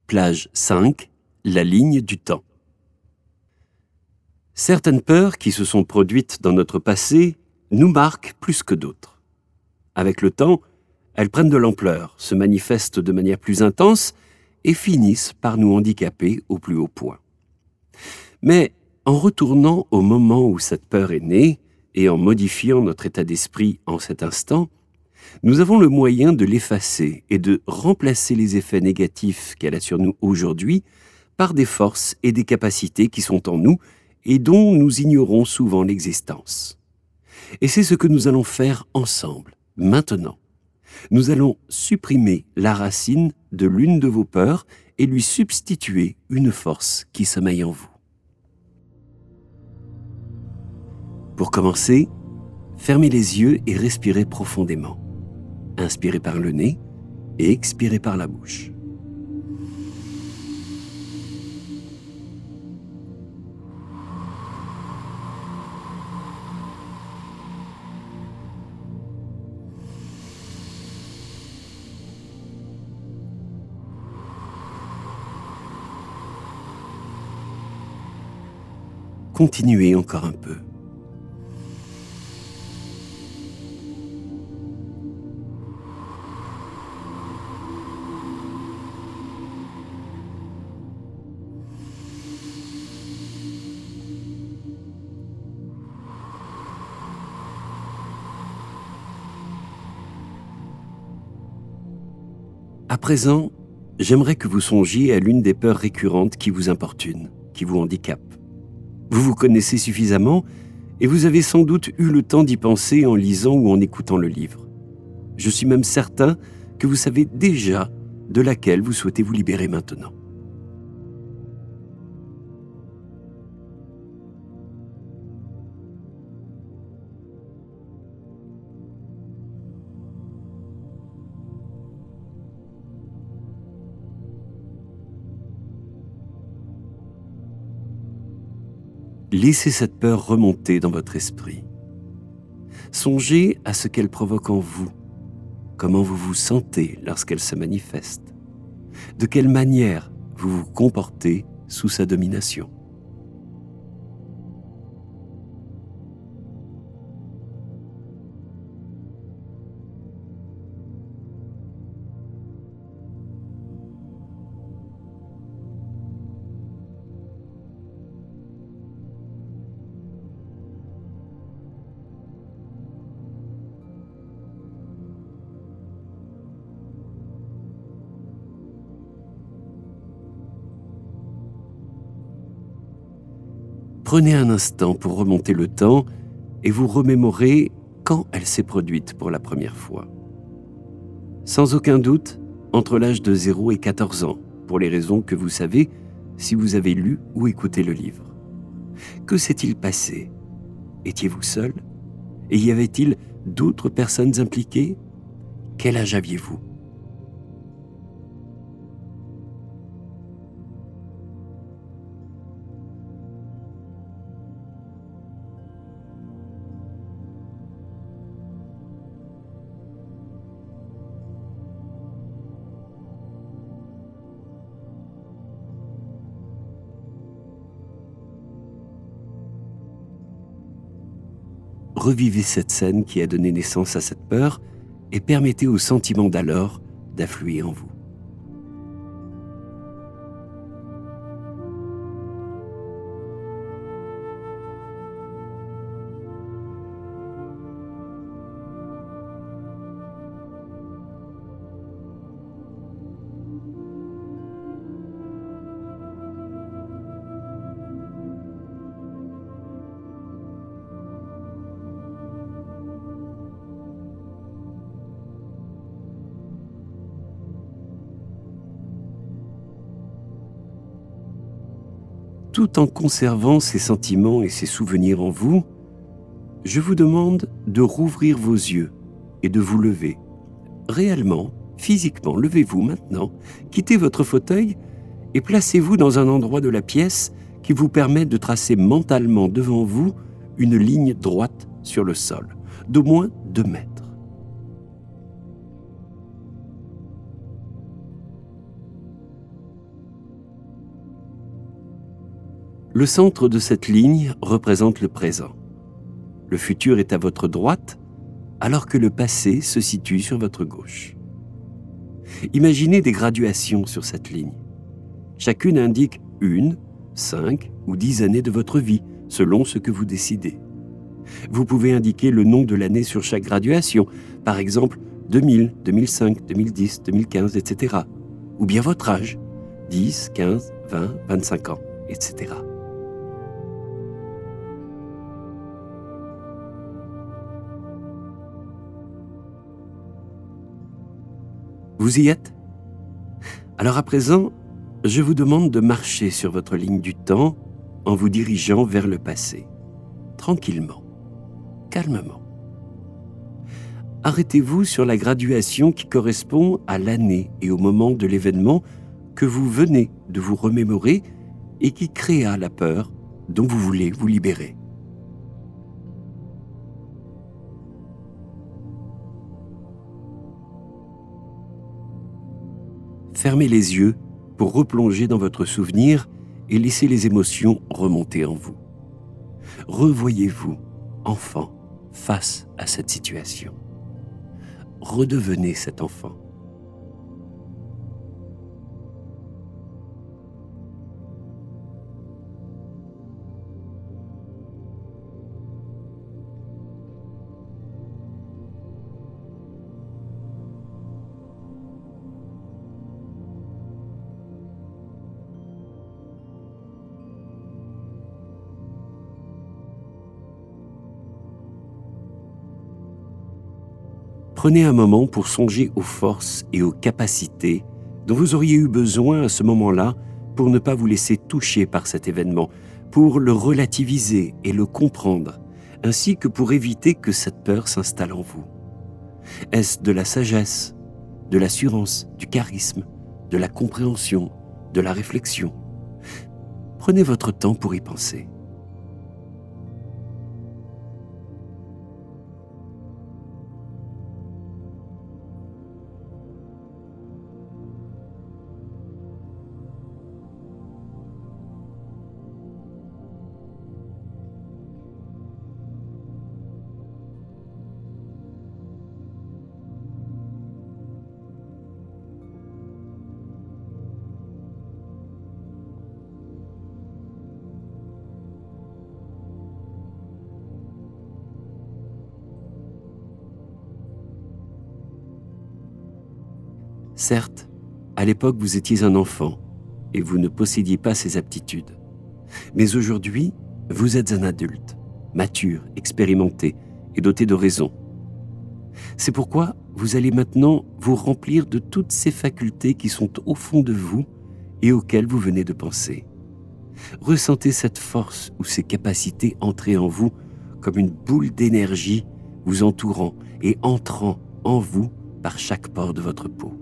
Plage 5, la ligne du temps. Certaines peurs qui se sont produites dans notre passé nous marquent plus que d'autres. Avec le temps, elles prennent de l'ampleur, se manifestent de manière plus intense et finissent par nous handicaper au plus haut point. Mais en retournant au moment où cette peur est née et en modifiant notre état d'esprit en cet instant, nous avons le moyen de l'effacer et de remplacer les effets négatifs qu'elle a sur nous aujourd'hui par des forces et des capacités qui sont en nous et dont nous ignorons souvent l'existence. Et c'est ce que nous allons faire ensemble, maintenant. Nous allons supprimer la racine de l'une de vos peurs et lui substituer une force qui sommeille en vous. Pour commencer, fermez les yeux et respirez profondément. Inspirez par le nez et expirez par la bouche. Continuez encore un peu. À présent, j'aimerais que vous songiez à l'une des peurs récurrentes qui vous importunent, qui vous handicapent. Vous vous connaissez suffisamment et vous avez sans doute eu le temps d'y penser en lisant ou en écoutant le livre. Je suis même certain que vous savez déjà de laquelle vous souhaitez vous libérer maintenant. Laissez cette peur remonter dans votre esprit. Songez à ce qu'elle provoque en vous, comment vous vous sentez lorsqu'elle se manifeste, de quelle manière vous vous comportez sous sa domination. Prenez un instant pour remonter le temps et vous remémorer quand elle s'est produite pour la première fois. Sans aucun doute, entre l'âge de 0 et 14 ans, pour les raisons que vous savez si vous avez lu ou écouté le livre. Que s'est-il passé? Étiez-vous seul? Et y avait-il d'autres personnes impliquées? Quel âge aviez-vous? Revivez cette scène qui a donné naissance à cette peur et permettez au sentiment d'alors d'affluer en vous. Tout en conservant ces sentiments et ces souvenirs en vous, je vous demande de rouvrir vos yeux et de vous lever. Réellement, physiquement, levez-vous maintenant, quittez votre fauteuil et placez-vous dans un endroit de la pièce qui vous permet de tracer mentalement devant vous une ligne droite sur le sol, d'au moins 2 mètres. Le centre de cette ligne représente le présent. Le futur est à votre droite, alors que le passé se situe sur votre gauche. Imaginez des graduations sur cette ligne. Chacune indique 1, 5 ou 10 années de votre vie, selon ce que vous décidez. Vous pouvez indiquer le nom de l'année sur chaque graduation, par exemple 2000, 2005, 2010, 2015, etc. Ou bien votre âge, 10, 15, 20, 25 ans, etc. Vous y êtes? Alors à présent, je vous demande de marcher sur votre ligne du temps en vous dirigeant vers le passé, tranquillement, calmement. Arrêtez-vous sur la graduation qui correspond à l'année et au moment de l'événement que vous venez de vous remémorer et qui créa la peur dont vous voulez vous libérer. Fermez les yeux pour replonger dans votre souvenir et laisser les émotions remonter en vous. Revoyez-vous, enfant, face à cette situation. Redevenez cet enfant. Prenez un moment pour songer aux forces et aux capacités dont vous auriez eu besoin à ce moment-là pour ne pas vous laisser toucher par cet événement, pour le relativiser et le comprendre, ainsi que pour éviter que cette peur s'installe en vous. Est-ce de la sagesse, de l'assurance, du charisme, de la compréhension, de la réflexion? Prenez votre temps pour y penser. Certes, à l'époque vous étiez un enfant et vous ne possédiez pas ces aptitudes. Mais aujourd'hui, vous êtes un adulte, mature, expérimenté et doté de raison. C'est pourquoi vous allez maintenant vous remplir de toutes ces facultés qui sont au fond de vous et auxquelles vous venez de penser. Ressentez cette force ou ces capacités entrer en vous comme une boule d'énergie vous entourant et entrant en vous par chaque pore de votre peau.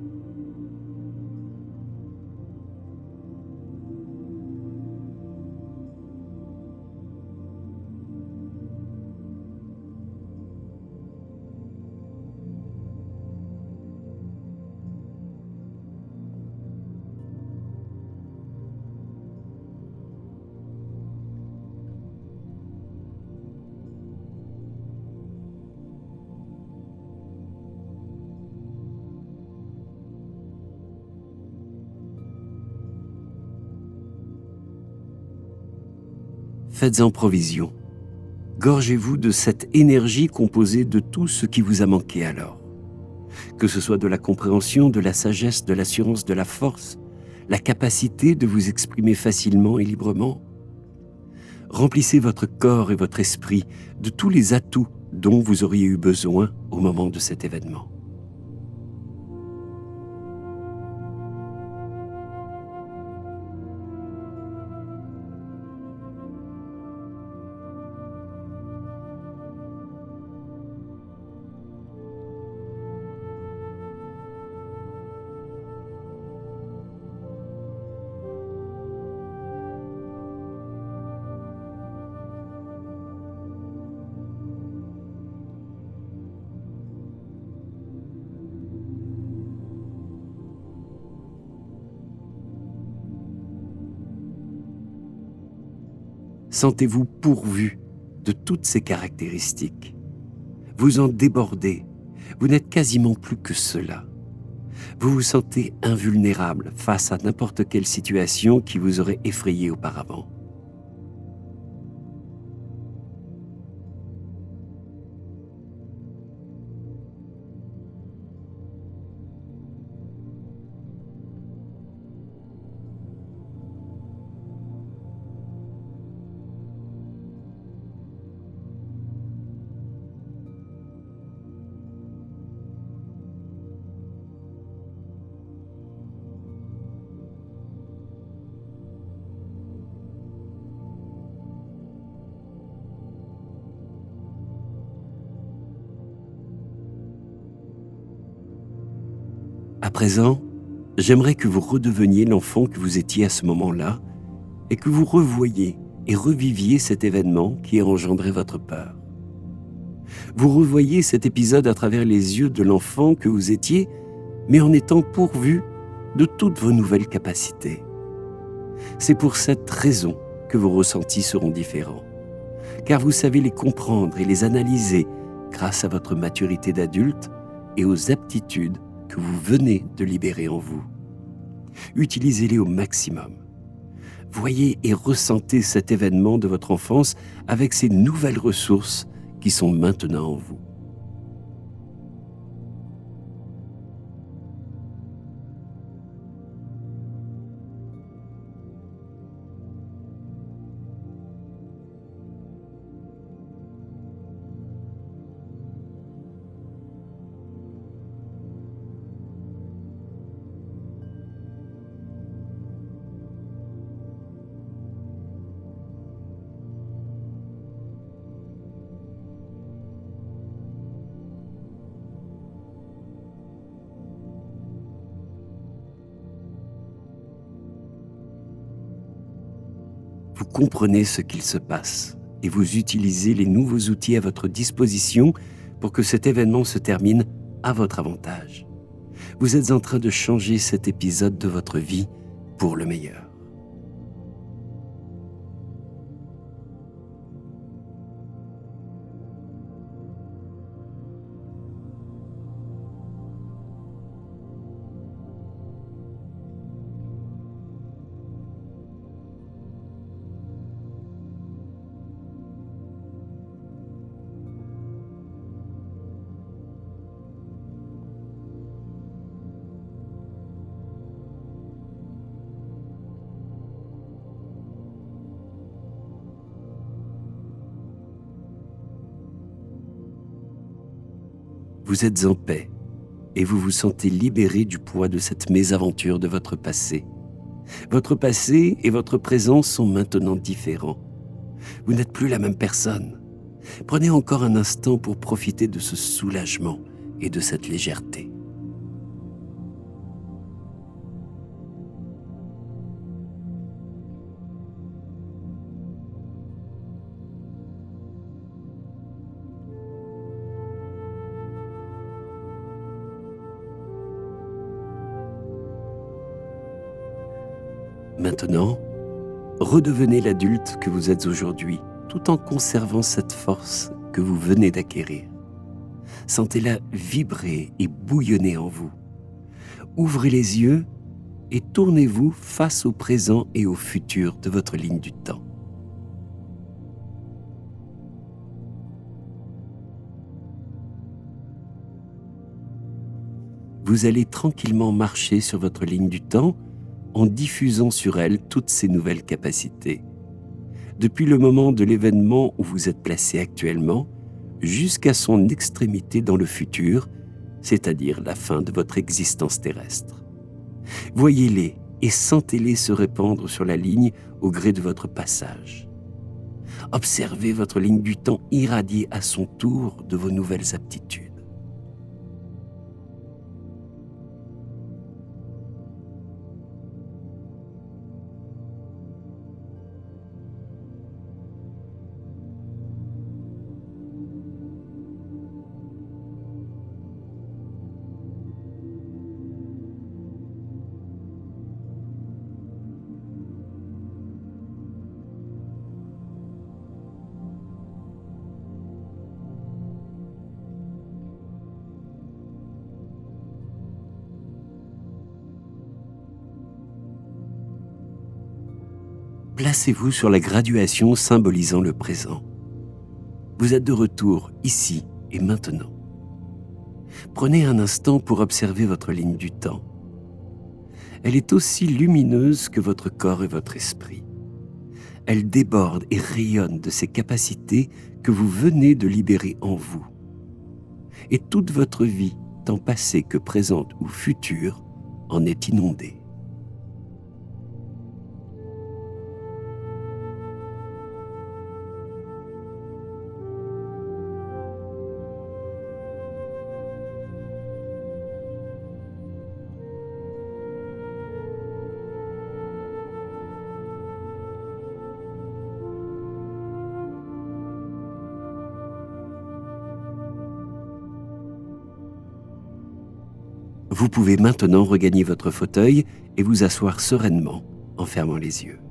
Faites-en provision. Gorgez-vous de cette énergie composée de tout ce qui vous a manqué alors. Que ce soit de la compréhension, de la sagesse, de l'assurance, de la force, la capacité de vous exprimer facilement et librement. Remplissez votre corps et votre esprit de tous les atouts dont vous auriez eu besoin au moment de cet événement. Sentez-vous pourvu de toutes ces caractéristiques. Vous en débordez, vous n'êtes quasiment plus que cela. Vous vous sentez invulnérable face à n'importe quelle situation qui vous aurait effrayé auparavant. À présent, j'aimerais que vous redeveniez l'enfant que vous étiez à ce moment-là et que vous revoyiez et reviviez cet événement qui a engendré votre peur. Vous revoyez cet épisode à travers les yeux de l'enfant que vous étiez, mais en étant pourvu de toutes vos nouvelles capacités. C'est pour cette raison que vos ressentis seront différents, car vous savez les comprendre et les analyser grâce à votre maturité d'adulte et aux aptitudes que vous venez de libérer en vous. Utilisez-les au maximum. Voyez et ressentez cet événement de votre enfance avec ces nouvelles ressources qui sont maintenant en vous. Vous comprenez ce qu'il se passe et vous utilisez les nouveaux outils à votre disposition pour que cet événement se termine à votre avantage. Vous êtes en train de changer cet épisode de votre vie pour le meilleur. Vous êtes en paix et vous vous sentez libéré du poids de cette mésaventure de votre passé. Votre passé et votre présent sont maintenant différents. Vous n'êtes plus la même personne. Prenez encore un instant pour profiter de ce soulagement et de cette légèreté. Maintenant, redevenez l'adulte que vous êtes aujourd'hui, tout en conservant cette force que vous venez d'acquérir. Sentez-la vibrer et bouillonner en vous. Ouvrez les yeux et tournez-vous face au présent et au futur de votre ligne du temps. Vous allez tranquillement marcher sur votre ligne du temps en diffusant sur elle toutes ces nouvelles capacités. Depuis le moment de l'événement où vous êtes placé actuellement, jusqu'à son extrémité dans le futur, c'est-à-dire la fin de votre existence terrestre. Voyez-les et sentez-les se répandre sur la ligne au gré de votre passage. Observez votre ligne du temps irradier à son tour de vos nouvelles aptitudes. placez-vous sur la graduation symbolisant le présent. Vous êtes de retour ici et maintenant. Prenez un instant pour observer votre ligne du temps. Elle est aussi lumineuse que votre corps et votre esprit. Elle déborde et rayonne de ces capacités que vous venez de libérer en vous. Et toute votre vie, tant passée que présente ou future, en est inondée. Vous pouvez maintenant regagner votre fauteuil et vous asseoir sereinement en fermant les yeux.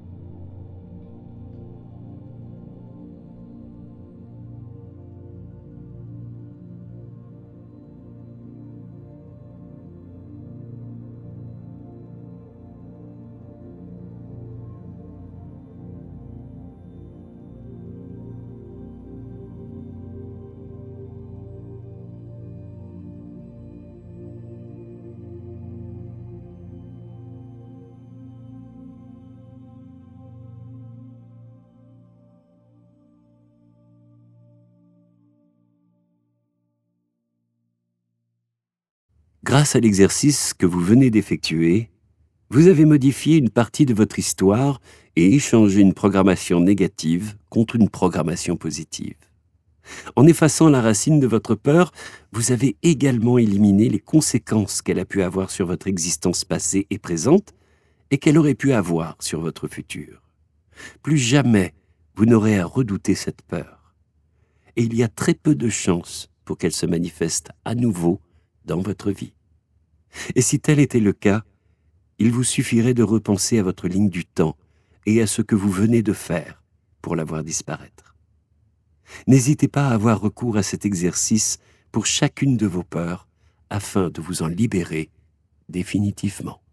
Grâce à l'exercice que vous venez d'effectuer, vous avez modifié une partie de votre histoire et échangé une programmation négative contre une programmation positive. En effaçant la racine de votre peur, vous avez également éliminé les conséquences qu'elle a pu avoir sur votre existence passée et présente et qu'elle aurait pu avoir sur votre futur. Plus jamais vous n'aurez à redouter cette peur. Et il y a très peu de chances pour qu'elle se manifeste à nouveau dans votre vie. Et si tel était le cas, il vous suffirait de repenser à votre ligne du temps et à ce que vous venez de faire pour la voir disparaître. N'hésitez pas à avoir recours à cet exercice pour chacune de vos peurs afin de vous en libérer définitivement.